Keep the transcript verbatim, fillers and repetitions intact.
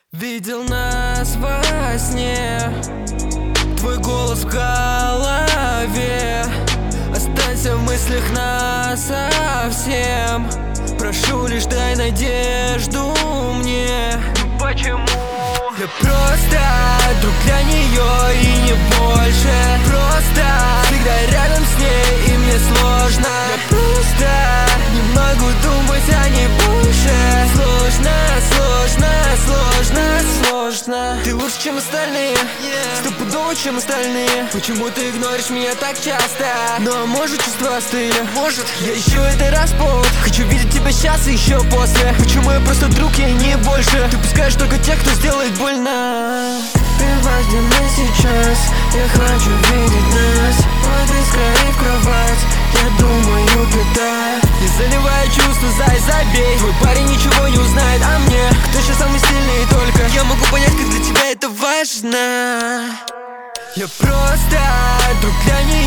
Видел нас во сне, твой голос в голове. Останься в мыслях насовсем. Прошу, лишь дай надежду мне. Ну почему? Я просто друг для нее и не больше. Просто всегда рядом с ней и мне сложно. Я просто не могу думать о ней больше. Сложно, сложно, сложно, сложно. Ты лучше, чем остальные, yeah. Стопудово, чем остальные. Почему ты игноришь меня так часто? Ну а может чувства остыли? Может, я ищу это раз повод. Хочу видеть тебя сейчас и еще после. Почему я просто друг, я и не больше? Ты пускаешь только тех, кто сделает больно. Прибавь, где мы сейчас. Я хочу видеть нас. Воды скорее в кровать. Я думаю, беда. Не заливай чувства, зай, забей. Твой парень ничего не узнает о мне. Кто сейчас самый сильный только? Я могу понять, как для тебя это важно. Я просто друг для нее